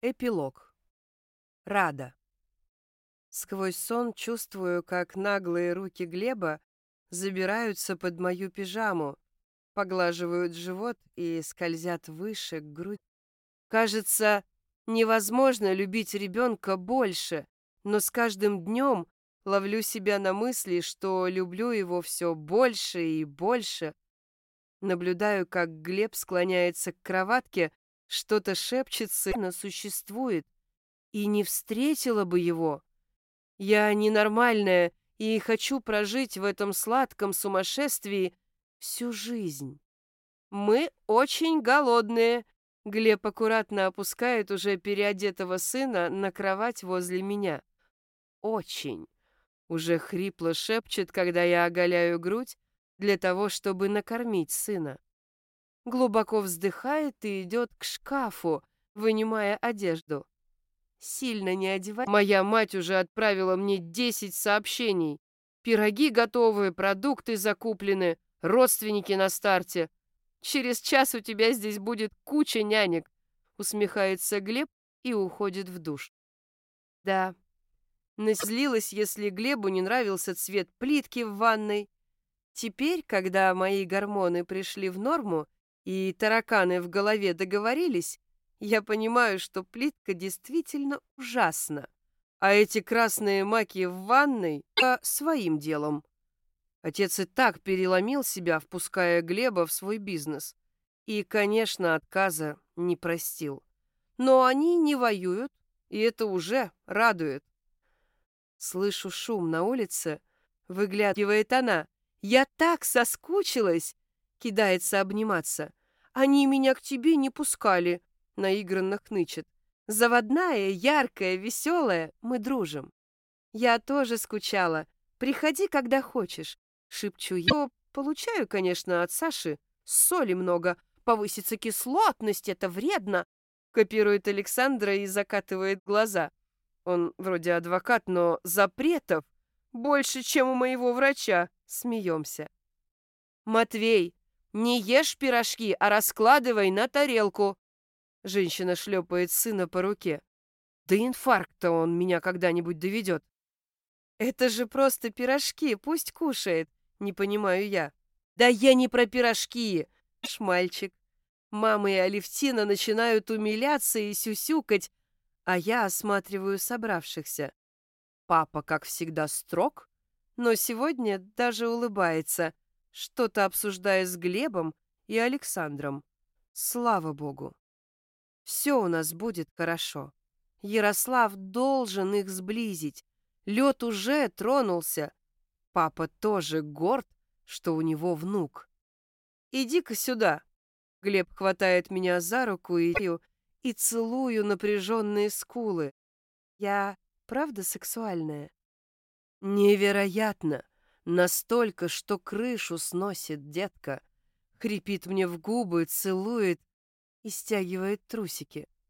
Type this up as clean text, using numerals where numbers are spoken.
Эпилог. Рада. Сквозь сон чувствую, как наглые руки Глеба забираются под мою пижаму, поглаживают живот и скользят выше, к груди. Кажется, невозможно любить ребенка больше, но с каждым днем ловлю себя на мысли, что люблю его все больше и больше. Наблюдаю, как Глеб склоняется к кроватке, что-то шепчет, сына существует, и не встретила бы его. Я ненормальная и хочу прожить в этом сладком сумасшествии всю жизнь. Мы очень голодные. Глеб аккуратно опускает уже переодетого сына на кровать возле меня. Очень. Уже хрипло шепчет, когда я оголяю грудь для того, чтобы накормить сына. Глубоко вздыхает и идет к шкафу, вынимая одежду. Сильно не одевай. Моя мать уже отправила мне 10 сообщений. Пироги готовы, продукты закуплены, родственники на старте. Через час у тебя здесь будет куча нянек. Усмехается Глеб и уходит в душ. Да, назлилась, если Глебу не нравился цвет плитки в ванной. Теперь, когда мои гормоны пришли в норму и тараканы в голове договорились, я понимаю, что плитка действительно ужасна. А эти красные маки в ванной своим делом. Отец и так переломил себя, впуская Глеба в свой бизнес. И, конечно, отказа не простил. Но они не воюют, и это уже радует. Слышу шум на улице, выглядывает она. «Я так соскучилась!» Кидается обниматься. «Они меня к тебе не пускали!» Наигранно хнычет. «Заводная, яркая, веселая, мы дружим!» «Я тоже скучала. Приходи, когда хочешь!» Шепчу я. Но получаю, конечно, от Саши. Соли много. Повысится кислотность, это вредно. Копирует Александра и закатывает глаза. Он вроде адвокат, но запретов больше, чем у моего врача. Смеемся. «Матвей, не ешь пирожки, а раскладывай на тарелку!» Женщина шлепает сына по руке. «Да инфаркта он меня когда-нибудь доведет!» «Это же просто пирожки, пусть кушает!» Не понимаю я. «Да я не про пирожки!» Мальчик. Мама и Алевтина начинают умиляться и сюсюкать, а я осматриваю собравшихся. Папа, как всегда, строг, но сегодня даже улыбается, что-то обсуждая с Глебом и Александром. Слава богу. Все у нас будет хорошо. Ярослав должен их сблизить. Лед уже тронулся. Папа тоже горд, что у него внук. «Иди-ка сюда». Глеб хватает меня за руку и целую напряженные скулы. Я правда сексуальная? Невероятно! Настолько, что крышу сносит, детка. Хрипит мне в губы, целует и стягивает трусики.